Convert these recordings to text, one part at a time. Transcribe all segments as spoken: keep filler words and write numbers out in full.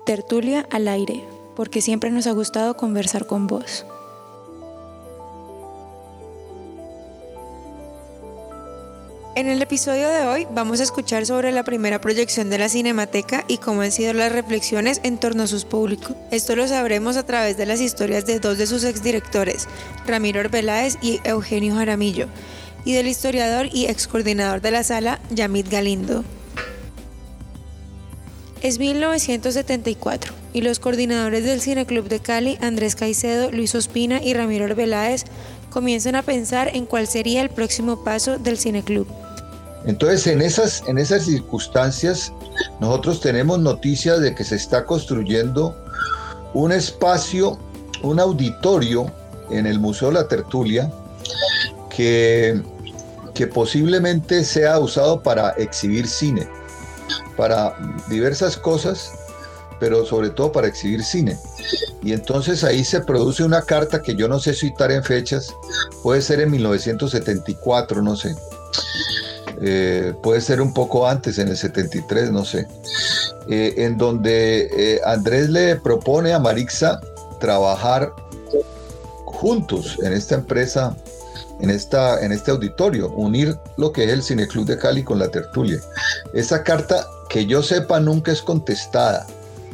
Tertulia al aire, porque siempre nos ha gustado conversar con vos. En el episodio de hoy vamos a escuchar sobre la primera proyección de la Cinemateca y cómo han sido las reflexiones en torno a sus públicos. Esto lo sabremos a través de las historias de dos de sus exdirectores, Ramiro Arbeláez y Eugenio Jaramillo, y del historiador y excoordinador de la sala, Yamit Galindo. Es mil novecientos setenta y cuatro y los coordinadores del Cineclub de Cali, Andrés Caicedo, Luis Ospina y Ramiro Arbeláez, comienzan a pensar en cuál sería el próximo paso del Cineclub. Entonces, en esas, en esas circunstancias, nosotros tenemos noticias de que se está construyendo un espacio, un auditorio en el Museo de la Tertulia que, que posiblemente sea usado para exhibir cine, para diversas cosas, pero sobre todo para exhibir cine. Y entonces ahí se produce una carta que yo no sé citar en fechas, puede ser en mil novecientos setenta y cuatro, no sé. Eh, puede ser un poco antes, en el setenta y tres, no sé, eh, en donde eh, Andrés le propone a Marixa trabajar juntos en esta empresa, en, esta, en este auditorio, unir lo que es el Cineclub de Cali con la Tertulia. Esa carta, que yo sepa, nunca es contestada,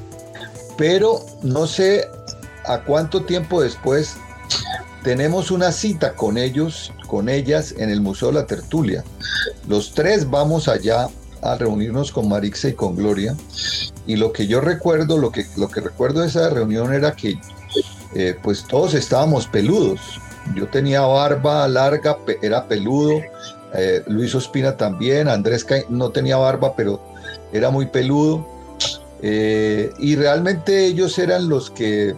pero no sé a cuánto tiempo después tenemos una cita con ellos, con ellas, en el Museo de la Tertulia. Los tres vamos allá a reunirnos con Marixa y con Gloria, y lo que yo recuerdo, lo que, lo que recuerdo de esa reunión era que eh, pues todos estábamos peludos. Yo tenía barba larga, pe- era peludo, eh, Luis Ospina también, Andrés Ca- no tenía barba, pero era muy peludo, eh, y realmente ellos eran los que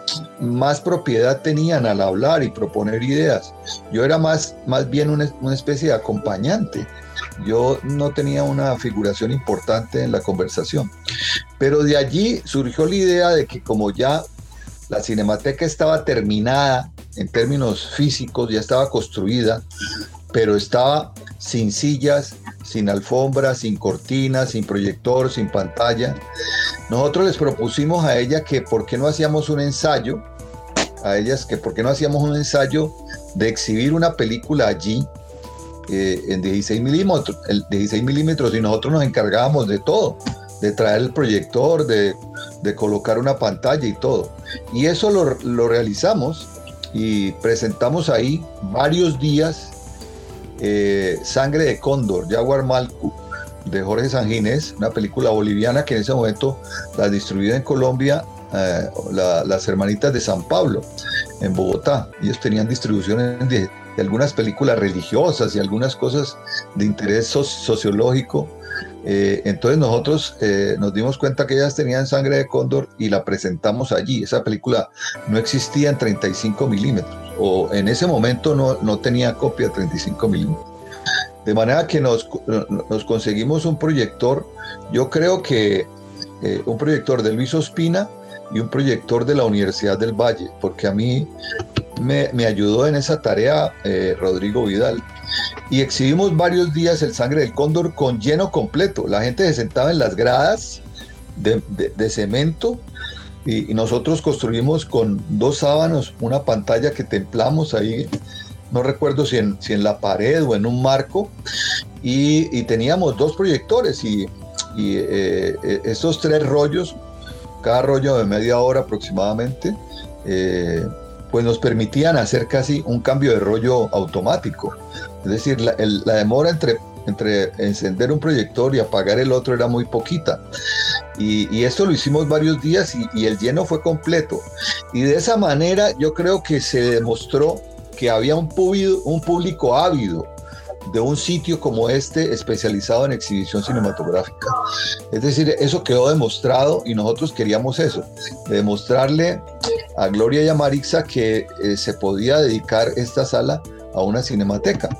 más propiedad tenían al hablar y proponer ideas. Yo era más, más bien una, una especie de acompañante. Yo no tenía una figuración importante en la conversación. Pero de allí surgió la idea de que como ya la Cinemateca estaba terminada en términos físicos, ya estaba construida, pero estaba sin sillas, sin alfombra, sin cortinas, sin proyector, sin pantalla. Nosotros les propusimos a ella que por qué no hacíamos un ensayo, a ellas que por qué no hacíamos un ensayo de exhibir una película allí eh, en dieciséis milímetros, el dieciséis milímetros, y nosotros nos encargábamos de todo, de traer el proyector, de, de colocar una pantalla y todo. Y eso lo, lo realizamos y presentamos ahí varios días eh, Sangre de Cóndor, Jaguar Malcu, de Jorge Sanginés, una película boliviana que en ese momento la distribuía en Colombia eh, la, las hermanitas de San Pablo, en Bogotá. Ellos tenían distribuciones de, de algunas películas religiosas y algunas cosas de interés so- sociológico. Eh, entonces nosotros eh, nos dimos cuenta que ellas tenían Sangre de Cóndor y la presentamos allí. Esa película no existía en treinta y cinco milímetros, o en ese momento no, no tenía copia de treinta y cinco milímetros. De manera que nos, nos conseguimos un proyector, yo creo que eh, un proyector de Luis Ospina y un proyector de la Universidad del Valle, porque a mí me, me ayudó en esa tarea eh, Rodrigo Vidal. Y exhibimos varios días el Sangre del Cóndor con lleno completo. La gente se sentaba en las gradas de, de, de cemento y, y nosotros construimos con dos sábanos una pantalla que templamos ahí, no recuerdo si en, si en la pared o en un marco, y, y teníamos dos proyectores y, y eh, estos tres rollos, cada rollo de media hora aproximadamente, eh, pues nos permitían hacer casi un cambio de rollo automático. Es decir, la, el, la demora entre, entre encender un proyector y apagar el otro era muy poquita. Y, y esto lo hicimos varios días y, y el lleno fue completo. Y de esa manera yo creo que se demostró que había un público, un público ávido de un sitio como este especializado en exhibición cinematográfica. Es decir, eso quedó demostrado y nosotros queríamos eso, demostrarle a Gloria y a Marixa que eh, se podía dedicar esta sala a una cinemateca.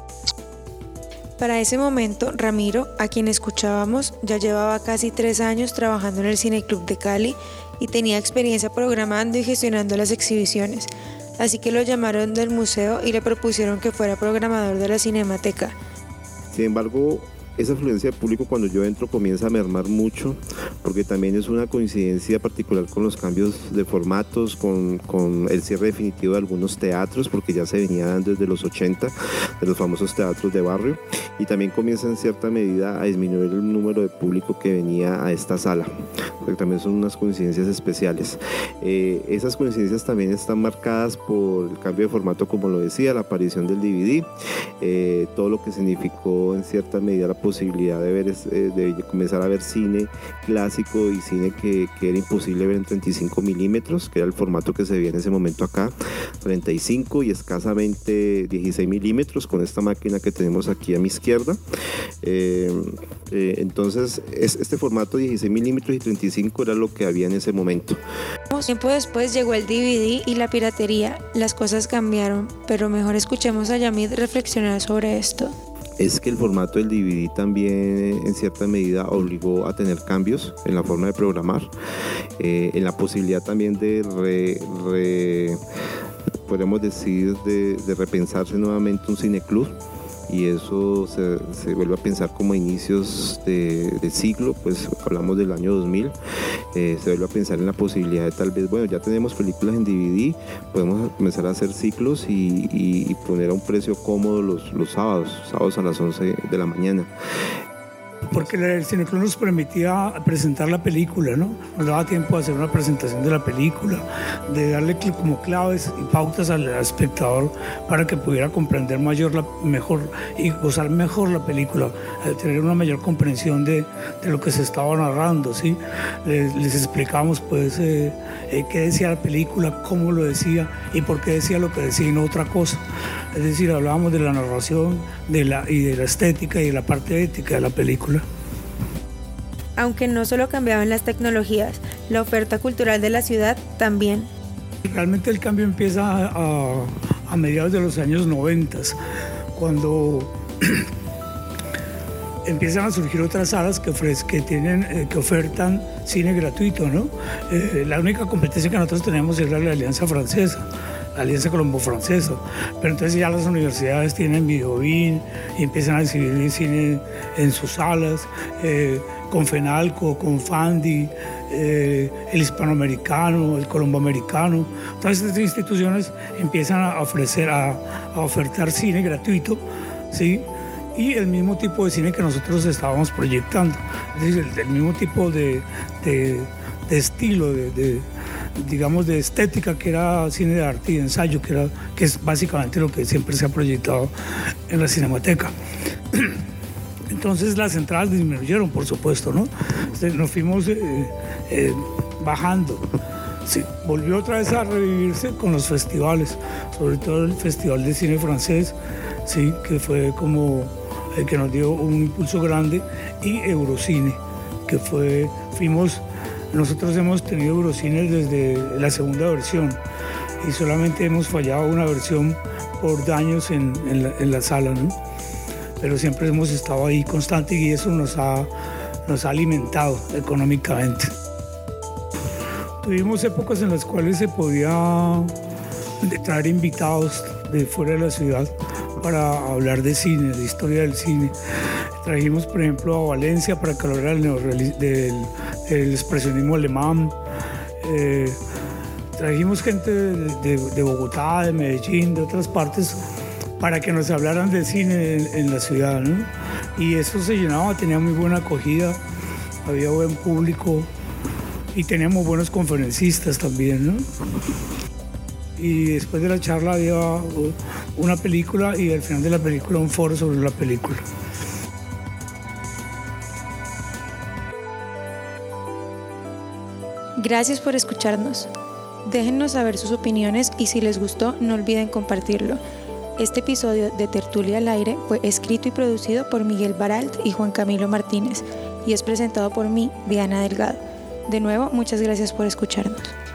Para ese momento, Ramiro, a quien escuchábamos, ya llevaba casi tres años trabajando en el Cineclub de Cali y tenía experiencia programando y gestionando las exhibiciones. Así que lo llamaron del museo y le propusieron que fuera programador de la Cinemateca. Sin embargo, esa afluencia de público cuando yo entro comienza a mermar mucho, porque también es una coincidencia particular con los cambios de formatos, con, con el cierre definitivo de algunos teatros, porque ya se venía dando desde los ochenta, de los famosos teatros de barrio, y también comienza en cierta medida a disminuir el número de público que venía a esta sala, porque también son unas coincidencias especiales. Eh, esas coincidencias también están marcadas por el cambio de formato, como lo decía, la aparición del D V D, eh, todo lo que significó en cierta medida la posibilidad de, ver, eh, de comenzar a ver cine clásico y cine que, que era imposible ver en treinta y cinco milímetros, que era el formato que se veía en ese momento acá, treinta y cinco y escasamente dieciséis milímetros con esta máquina que tenemos aquí a mi izquierda. Eh, eh, entonces es, este formato dieciséis milímetros y treinta y cinco era lo que había en ese momento. Tiempo después llegó el D V D y la piratería. Las cosas cambiaron, pero mejor escuchemos a Yamid reflexionar sobre esto. Es que el formato del D V D también en cierta medida obligó a tener cambios en la forma de programar, eh, en la posibilidad también de re, re, podemos decir de, de repensarse nuevamente un cineclub, y eso se, se vuelve a pensar como a inicios de, de siglo, pues hablamos del año dos mil, eh, se vuelve a pensar en la posibilidad de tal vez, bueno, ya tenemos películas en D V D, podemos comenzar a hacer ciclos y, y, y poner a un precio cómodo los, los sábados, sábados a las once de la mañana. Porque el cineclub nos permitía presentar la película, ¿no? Nos daba tiempo de hacer una presentación de la película, de darle como claves y pautas al espectador para que pudiera comprender mayor la, mejor y gozar mejor la película, tener una mayor comprensión de, de lo que se estaba narrando, ¿sí? Les, les explicamos, pues, eh, eh, qué decía la película, cómo lo decía y por qué decía lo que decía y no otra cosa. Es decir, hablábamos de la narración de la, y de la estética y de la parte ética de la película. Aunque no solo cambiaban las tecnologías, la oferta cultural de la ciudad también. Realmente el cambio empieza a, a mediados de los años noventa, cuando empiezan a surgir otras salas que, ofrece, que, tienen, eh, que ofertan cine gratuito, ¿no? Eh, la única competencia que nosotros tenemos es la de la Alianza Francesa, la Alianza Colombo-Francesa, pero entonces ya las universidades tienen Videobin y empiezan a exhibir cine en sus salas, eh, con FENALCO, con FANDI, eh, el hispanoamericano, el colomboamericano. Todas estas instituciones empiezan a ofrecer, a, a ofertar cine gratuito, ¿sí? Y el mismo tipo de cine que nosotros estábamos proyectando, es decir, el, el mismo tipo de, de, de estilo, de, de, digamos, de estética, que era cine de arte y de ensayo, que, era, que es básicamente lo que siempre se ha proyectado en la Cinemateca. Entonces las entradas disminuyeron, por supuesto, ¿no? Nos fuimos eh, eh, bajando. Sí, volvió otra vez a revivirse con los festivales, sobre todo el Festival de Cine Francés, sí, que fue como el que nos dio un impulso grande, y Eurocine, que fue, fuimos, nosotros hemos tenido Eurocine desde la segunda versión y solamente hemos fallado una versión por daños en, en, la, en la sala, ¿no? Pero siempre hemos estado ahí constante y eso nos ha, nos ha alimentado económicamente. Tuvimos épocas en las cuales se podía traer invitados de fuera de la ciudad para hablar de cine, de historia del cine. Trajimos, por ejemplo, a Valencia para que hablara del, del, del expresionismo alemán. Eh, trajimos gente de, de, de Bogotá, de Medellín, de otras partes, para que nos hablaran de cine en, en la ciudad, ¿no? Y eso se llenaba, tenía muy buena acogida, había buen público y teníamos buenos conferencistas también, ¿no? Y después de la charla había una película y al final de la película un foro sobre la película. Gracias por escucharnos. Déjennos saber sus opiniones y si les gustó, no olviden compartirlo. Este episodio de Tertulia al Aire fue escrito y producido por Miguel Baralt y Juan Camilo Martínez y es presentado por mí, Diana Delgado. De nuevo, muchas gracias por escucharnos.